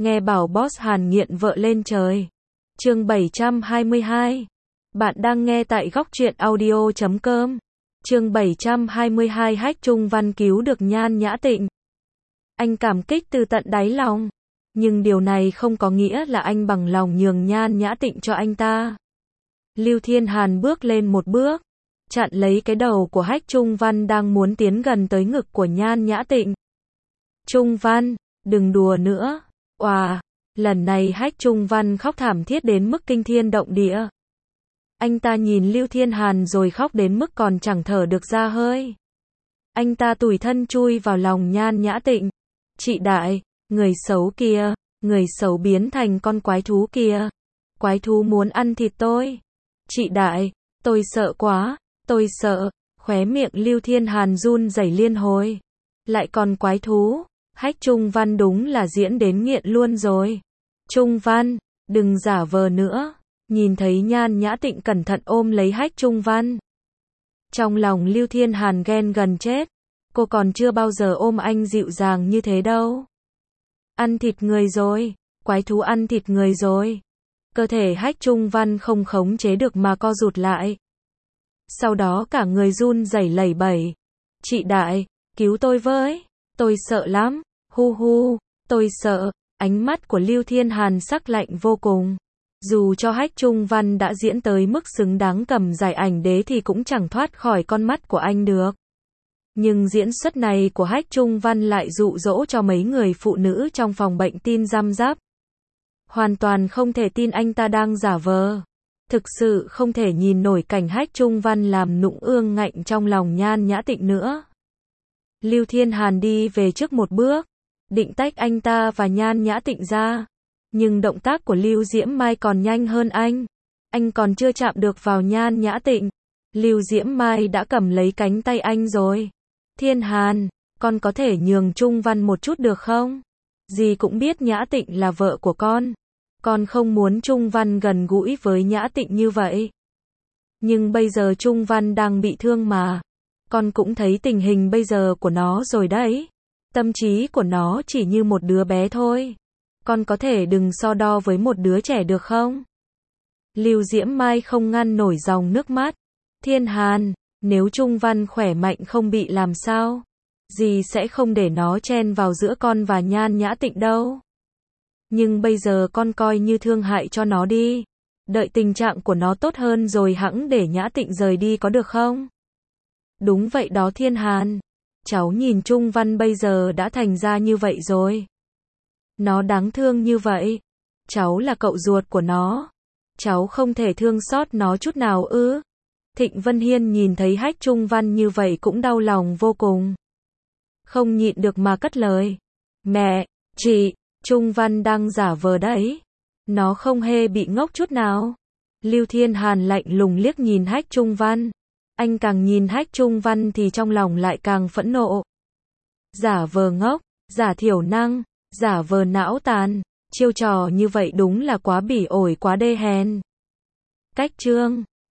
Nghe bảo boss Hàn nghiện vợ lên trời. Chương 722. Bạn đang nghe tại góc truyện audio.com. Chương 722 Hách Trung Văn cứu được Nhan Nhã Tịnh. Anh cảm kích từ tận đáy lòng. Nhưng điều này không có nghĩa là anh bằng lòng nhường Nhan Nhã Tịnh cho anh ta. Lưu Thiên Hàn bước lên một bước, chặn lấy cái đầu của Hách Trung Văn đang muốn tiến gần tới ngực của Nhan Nhã Tịnh. Trung Văn, đừng đùa nữa. Oà, lần này Hách Trung Văn khóc thảm thiết đến mức kinh thiên động địa. Anh ta nhìn Lưu Thiên Hàn rồi khóc đến mức còn chẳng thở được ra hơi. Anh ta tủi thân chui vào lòng Nhan Nhã Tịnh. Chị Đại, người xấu kia, người xấu biến thành con quái thú kia. Quái thú muốn ăn thịt tôi. Chị Đại, tôi sợ quá, tôi sợ. Khóe miệng Lưu Thiên Hàn run rẩy liên hồi. Lại còn quái thú. Hách Trung Văn đúng là diễn đến nghiện luôn rồi. Trung Văn, đừng giả vờ nữa. Nhìn thấy Nhan Nhã Tịnh cẩn thận ôm lấy Hách Trung Văn. Trong lòng Lưu Thiên Hàn ghen gần chết. Cô còn chưa bao giờ ôm anh dịu dàng như thế đâu. Ăn thịt người rồi. Quái thú ăn thịt người rồi. Cơ thể Hách Trung Văn không khống chế được mà co rụt lại. Sau đó cả người run rẩy lẩy bẩy. Chị Đại, cứu tôi với. Tôi sợ lắm. Hu hu, tôi sợ. Ánh mắt của Lưu Thiên Hàn sắc lạnh vô cùng. Dù cho Hách Trung Văn đã diễn tới mức xứng đáng cầm giải ảnh đế thì cũng chẳng thoát khỏi con mắt của anh được. Nhưng diễn xuất này của Hách Trung Văn lại dụ dỗ cho mấy người phụ nữ trong phòng bệnh tin răm rắp. Hoàn toàn không thể tin anh ta đang giả vờ. Thực sự không thể nhìn nổi cảnh Hách Trung Văn làm nũng ương ngạnh trong lòng Nhan Nhã Tịnh nữa. Lưu Thiên Hàn đi về trước một bước, định tách anh ta và Nhan Nhã Tịnh ra. Nhưng động tác của Lưu Diễm Mai còn nhanh hơn anh. Anh còn chưa chạm được vào Nhan Nhã Tịnh. Lưu Diễm Mai đã cầm lấy cánh tay anh rồi. Thiên Hàn, con có thể nhường Trung Văn một chút được không? Dì cũng biết Nhã Tịnh là vợ của con. Con không muốn Trung Văn gần gũi với Nhã Tịnh như vậy. Nhưng bây giờ Trung Văn đang bị thương mà. Con cũng thấy tình hình bây giờ của nó rồi đấy. Tâm trí của nó chỉ như một đứa bé thôi. Con có thể đừng so đo với một đứa trẻ được không? Lưu Diễm Mai không ngăn nổi dòng nước mắt. Thiên Hàn, nếu Trung Văn khỏe mạnh không bị làm sao, dì sẽ không để nó chen vào giữa con và Nhan Nhã Tịnh đâu. Nhưng bây giờ con coi như thương hại cho nó đi. Đợi tình trạng của nó tốt hơn rồi hẵng để Nhã Tịnh rời đi có được không? Đúng vậy đó Thiên Hàn. Cháu nhìn Trung Văn bây giờ đã thành ra như vậy rồi. Nó đáng thương như vậy. Cháu là cậu ruột của nó. Cháu không thể thương xót nó chút nào ư? Thịnh Vân Hiên nhìn thấy Hách Trung Văn như vậy cũng đau lòng vô cùng. Không nhịn được mà cất lời. Mẹ, chị, Trung Văn đang giả vờ đấy. Nó không hề bị ngốc chút nào. Lưu Thiên Hàn lạnh lùng liếc nhìn Hách Trung Văn. Anh càng nhìn Hách Trung Văn thì trong lòng lại càng phẫn nộ. Giả vờ ngốc, giả thiểu năng, giả vờ não tàn. Chiêu trò như vậy đúng là quá bỉ ổi quá đê hèn. Cách chương